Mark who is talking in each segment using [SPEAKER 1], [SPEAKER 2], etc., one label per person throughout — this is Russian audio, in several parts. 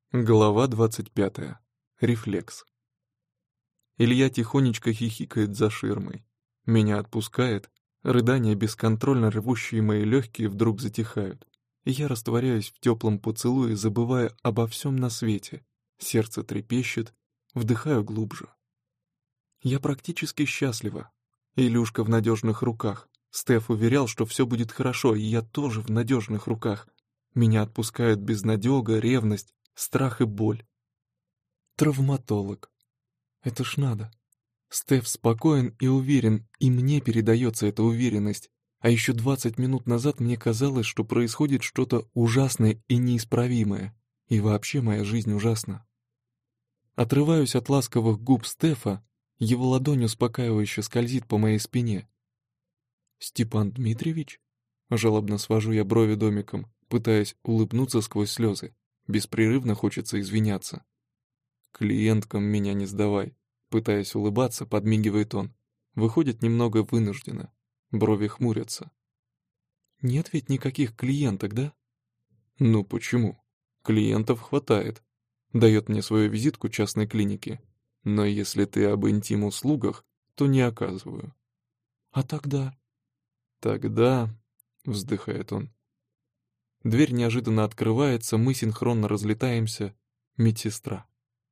[SPEAKER 1] Глава 25. Рефлекс. Илья тихонечко хихикает за ширмой. Меня отпускает, рыдания, бесконтрольно рвущие мои легкие, вдруг затихают. И я растворяюсь в теплом поцелуе, забывая обо всем на свете. Сердце трепещет, вдыхаю глубже. Я практически счастлива. Илюшка в надежных руках. Стеф уверял, что все будет хорошо, и я тоже в надежных руках. Меня отпускают безнадега, ревность, страх и боль. Травматолог. Это ж надо. Стеф спокоен и уверен, и мне передается эта уверенность. А еще 20 минут назад мне казалось, что происходит что-то ужасное и неисправимое. И вообще моя жизнь ужасна. Отрываюсь от ласковых губ Стефа, его ладонь успокаивающе скользит по моей спине. «Степан Дмитриевич?» Жалобно свожу я брови домиком, пытаясь улыбнуться сквозь слезы. Беспрерывно хочется извиняться. «Клиенткам меня не сдавай», пытаясь улыбаться, подмигивает он. Выходит немного вынужденно. Брови хмурятся. «Нет ведь никаких клиенток, да?» «Ну почему? Клиентов хватает». Дает мне свою визитку частной клиники. «Но если ты об интим-услугах, то не оказываю». «А тогда?» «Тогда...» — вздыхает он. Дверь неожиданно открывается, мы синхронно разлетаемся. Медсестра.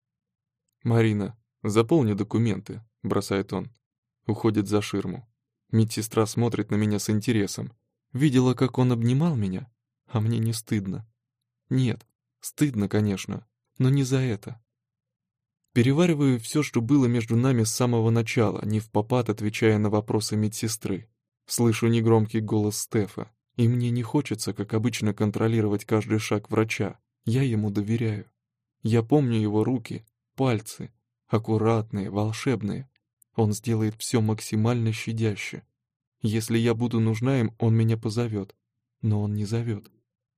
[SPEAKER 1] «Марина, заполни документы», — бросает он. Уходит за ширму. Медсестра смотрит на меня с интересом. Видела, как он обнимал меня? А мне не стыдно. Нет, стыдно, конечно, но не за это. Перевариваю все, что было между нами с самого начала, невпопад отвечая на вопросы медсестры. Слышу негромкий голос Стефа. И мне не хочется, как обычно, контролировать каждый шаг врача. Я ему доверяю. Я помню его руки, пальцы, аккуратные, волшебные. Он сделает все максимально щадяще. Если я буду нужна им, он меня позовет. Но он не зовет.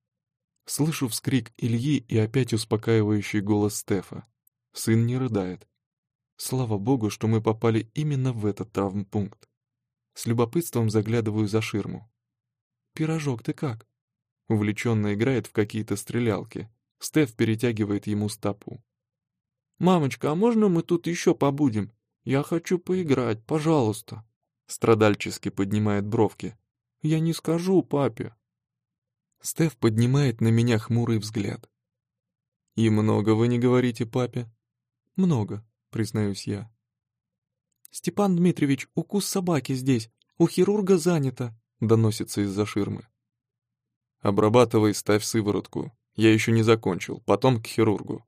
[SPEAKER 1] Слышу вскрик Ильи и опять успокаивающий голос Стефа. Сын не рыдает. Слава богу, что мы попали именно в этот травмпункт. С любопытством заглядываю за ширму. «Пирожок, ты как?» Увлеченно играет в какие-то стрелялки. Стеф перетягивает ему стопу. «Мамочка, а можно мы тут еще побудем? Я хочу поиграть, пожалуйста». Страдальчески поднимает бровки. «Я не скажу папе». Стеф поднимает на меня хмурый взгляд. «И много вы не говорите папе?» «Много», признаюсь я. «Степан Дмитриевич, укус собаки здесь. У хирурга занято», доносится из-за ширмы. «Обрабатывай, ставь сыворотку. Я еще не закончил, потом к хирургу».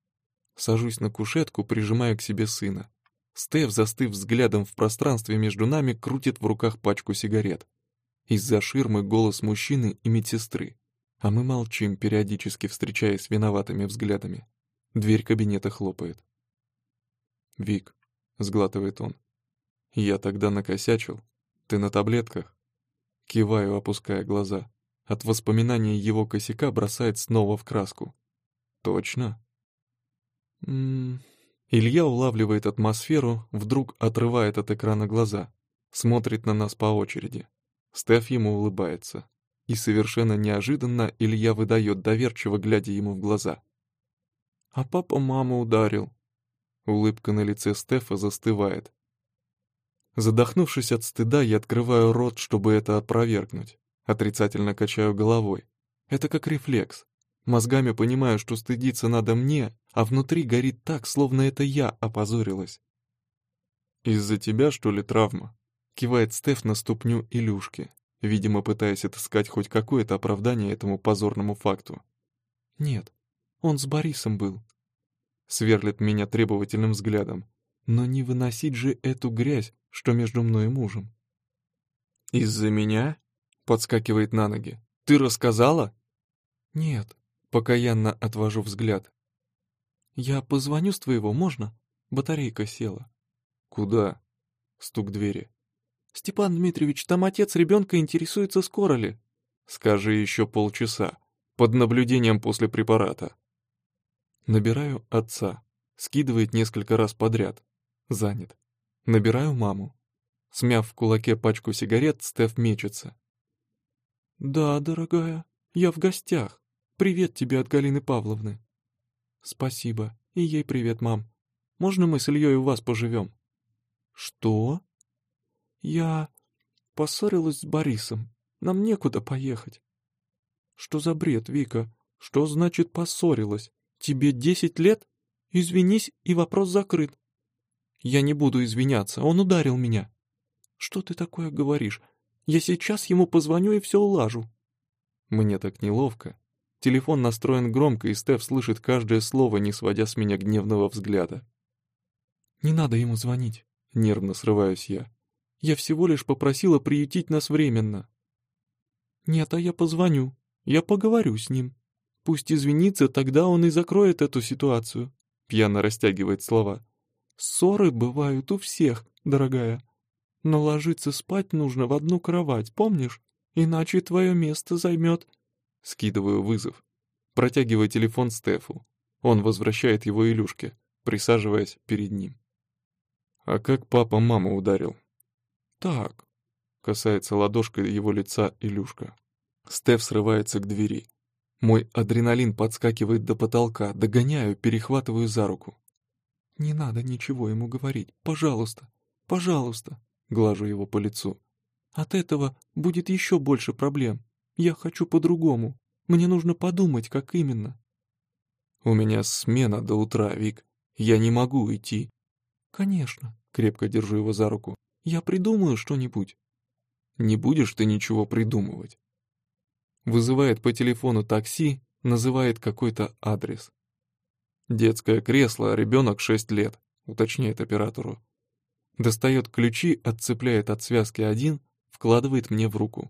[SPEAKER 1] Сажусь на кушетку, прижимая к себе сына. Стеф, застыв взглядом в пространстве между нами, крутит в руках пачку сигарет. Из-за ширмы голос мужчины и медсестры. А мы молчим, периодически встречаясь с виноватыми взглядами. Дверь кабинета хлопает. «Вик», — сглатывает он, — «я тогда накосячил. Ты на таблетках?» Киваю, опуская глаза. От воспоминания его косяка бросает снова в краску. «Точно?» Илья улавливает атмосферу, вдруг отрывает от экрана глаза. Смотрит на нас по очереди. Стеф ему улыбается. И совершенно неожиданно Илья выдает, доверчиво глядя ему в глаза. «А папа маму ударил». Улыбка на лице Стефа застывает. Задохнувшись от стыда, я открываю рот, чтобы это опровергнуть. Отрицательно качаю головой. Это как рефлекс. Мозгами понимаю, что стыдиться надо мне, а внутри горит так, словно это я опозорилась. «Из-за тебя, что ли, травма?» Кивает Стеф на ступню Илюшки, видимо, пытаясь отыскать хоть какое-то оправдание этому позорному факту. «Нет, он с Борисом был». Сверлит меня требовательным взглядом. Но не выносить же эту грязь, что между мной и мужем. «Из-за меня?» — подскакивает на ноги. «Ты рассказала?» «Нет», — покаянно отвожу взгляд. «Я позвоню с твоего, можно? Батарейка села». «Куда?» — стук двери. «Степан Дмитриевич, там отец ребенка интересуется, скоро ли?» «Скажи еще полчаса. Под наблюдением после препарата». Набираю отца. Скидывает несколько раз подряд. Занят. Набираю маму. Смяв в кулаке пачку сигарет, Стеф мечется. «Да, дорогая, я в гостях. Привет тебе от Галины Павловны». Спасибо. И ей привет, мам. Можно мы с Ильей у вас поживем? Что? Я поссорилась с Борисом. Нам некуда поехать. Что за бред, Вика? Что значит поссорилась? Тебе 10 лет? Извинись, и вопрос закрыт. Я не буду извиняться, он ударил меня. Что ты такое говоришь? Я сейчас ему позвоню и все улажу. Мне так неловко. Телефон настроен громко, и Стеф слышит каждое слово, не сводя с меня гневного взгляда. Не надо ему звонить, нервно срываюсь я. Я всего лишь попросила приютить нас временно. Нет, а я позвоню. Я поговорю с ним. Пусть извинится, тогда он и закроет эту ситуацию. Пьяно растягивает слова. Ссоры бывают у всех, дорогая. Но ложиться спать нужно в одну кровать, помнишь? Иначе твое место займет... Скидываю вызов. Протягиваю телефон Стефу. Он возвращает его Илюшке, присаживаясь перед ним. А как папа маму ударил? Так. Касается ладошкой его лица Илюшка. Стеф срывается к двери. Мой адреналин подскакивает до потолка, догоняю, перехватываю за руку. «Не надо ничего ему говорить, пожалуйста, пожалуйста», глажу его по лицу. «От этого будет еще больше проблем. Я хочу по-другому. Мне нужно подумать, как именно». «У меня смена до утра, Вик. Я не могу уйти». «Конечно», — крепко держу его за руку. «Я придумаю что-нибудь». «Не будешь ты ничего придумывать». Вызывает по телефону такси, называет какой-то адрес. «Детское кресло, а ребенок 6 лет», уточняет оператору. Достает ключи, отцепляет от связки один, вкладывает мне в руку.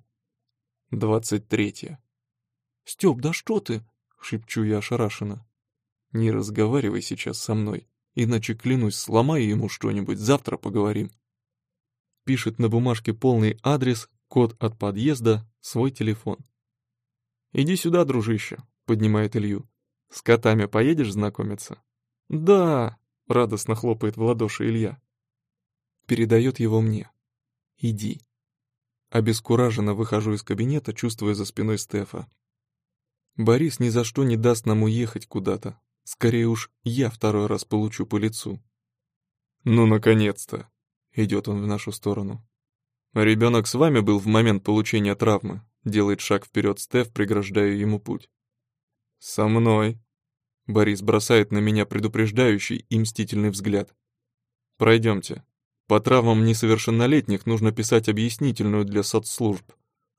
[SPEAKER 1] 23. «Стёп, да что ты?» — шепчу я ошарашенно. «Не разговаривай сейчас со мной, иначе, клянусь, сломаю ему что-нибудь, завтра поговорим». Пишет на бумажке полный адрес, код от подъезда, свой телефон. «Иди сюда, дружище», — поднимает Илью. «С котами поедешь знакомиться?» «Да», — радостно хлопает в ладоши Илья. Передает его мне. «Иди». Обескураженно выхожу из кабинета, чувствуя за спиной Стефа. Борис ни за что не даст нам уехать куда-то. Скорее уж, я второй раз получу по лицу. «Ну, наконец-то!» — идет он в нашу сторону. «Ребенок с вами был в момент получения травмы?» Делает шаг вперед Стеф, преграждая ему путь. «Со мной!» Борис бросает на меня предупреждающий и мстительный взгляд. «Пройдемте. По травмам несовершеннолетних нужно писать объяснительную для соцслужб».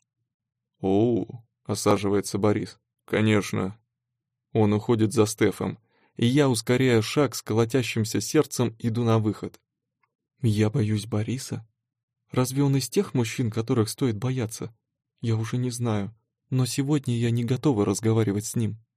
[SPEAKER 1] «Оу!» — осаживается Борис. «Конечно». Он уходит за Стефом, и я, ускоряя шаг с колотящимся сердцем, иду на выход. Я боюсь Бориса? Разве он из тех мужчин, которых стоит бояться? Я уже не знаю, но сегодня я не готова разговаривать с ним.